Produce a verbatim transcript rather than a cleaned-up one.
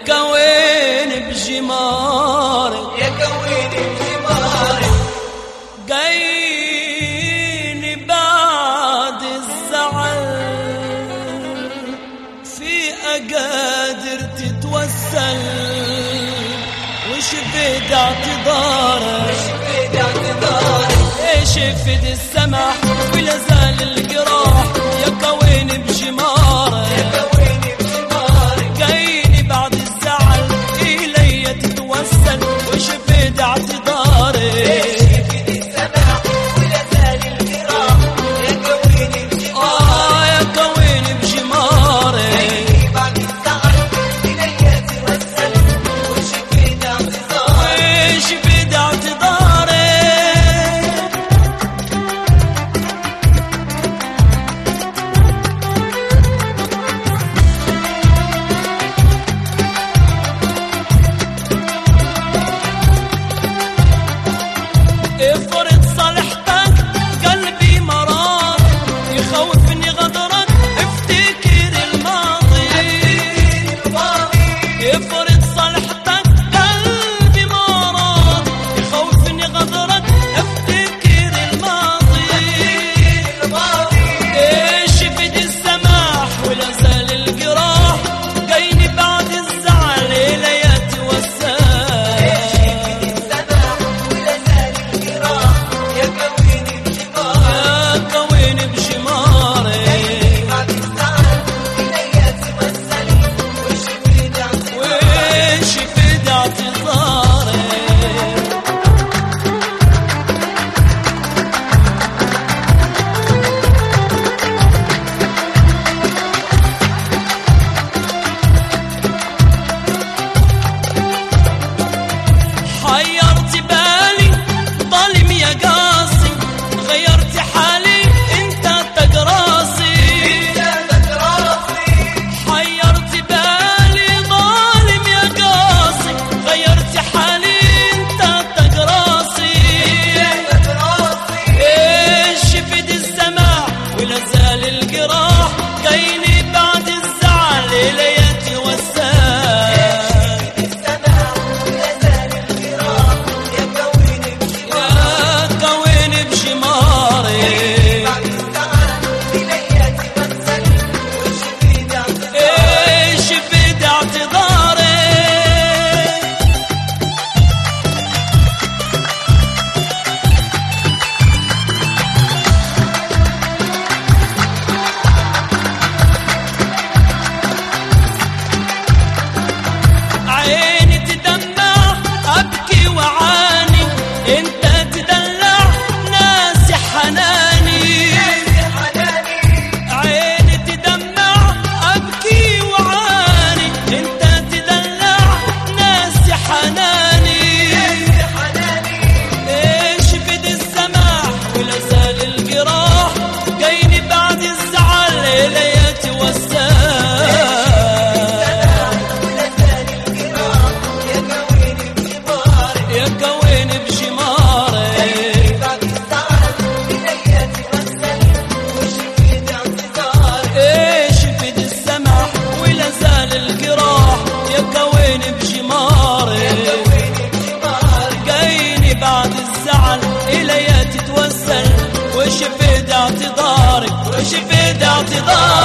كوين بجمارك يا كوين بجمارك جايني بعد الزعل في أقادر تتوسل وش بدا اعتذارك وش بدا اعتذارك ايش فد السمح ولا زال الجراح يا كوين بجمارك يا كوين بجمارك جايني بعد الزعل إلي تتوسل وش بدا اعتذارك ايش فد السمح ولا زال الجراح يا كوين بجمارك آه يا كوين بجمارك جايني بعد الزعل إلي تتوسل وش بدا اعتذارك ايش بدا اعتذارك افرض صالحتك قلبي مرار يخوفني غدرك افتكر الماضي افرض صالحتك قلبي مرار يخوفني غدرك افتكر الماضي ايش فد السماح ولا زال الجراح جايني بعد الزعل ليا توسل يا كوين بجمارك يا كوين بجمارك بعد الزعل إلي تتوسل وش بدا اعتذارك ويش فد اعتذارك حيرت بالي ظالم يا قاسي غيرت حالي انت تقراسي حيرت بالي ظالم يا قاسي غيرت حالي انت تقراسي ايش فد السماح ولا زال الجراح جايني بعد الزعل ليا توسل يا كوين بجمارك ايش بدا اعتذارك عيني تدمع ابكي وعاني انت تدلع ناسي حناني عيني تدمع ابكي وعاني انت تدلع ناسي حناني ايش فد السماح ولا زال الجراح جايني بعد الزعل ليا توسل يا كوين بجمارك ايش فد السمح ولا زال الجراح يا كوين بجمارك جايني بعد الزعل إلي تتوسل وش فد اعتذارك وش فد اعتذارك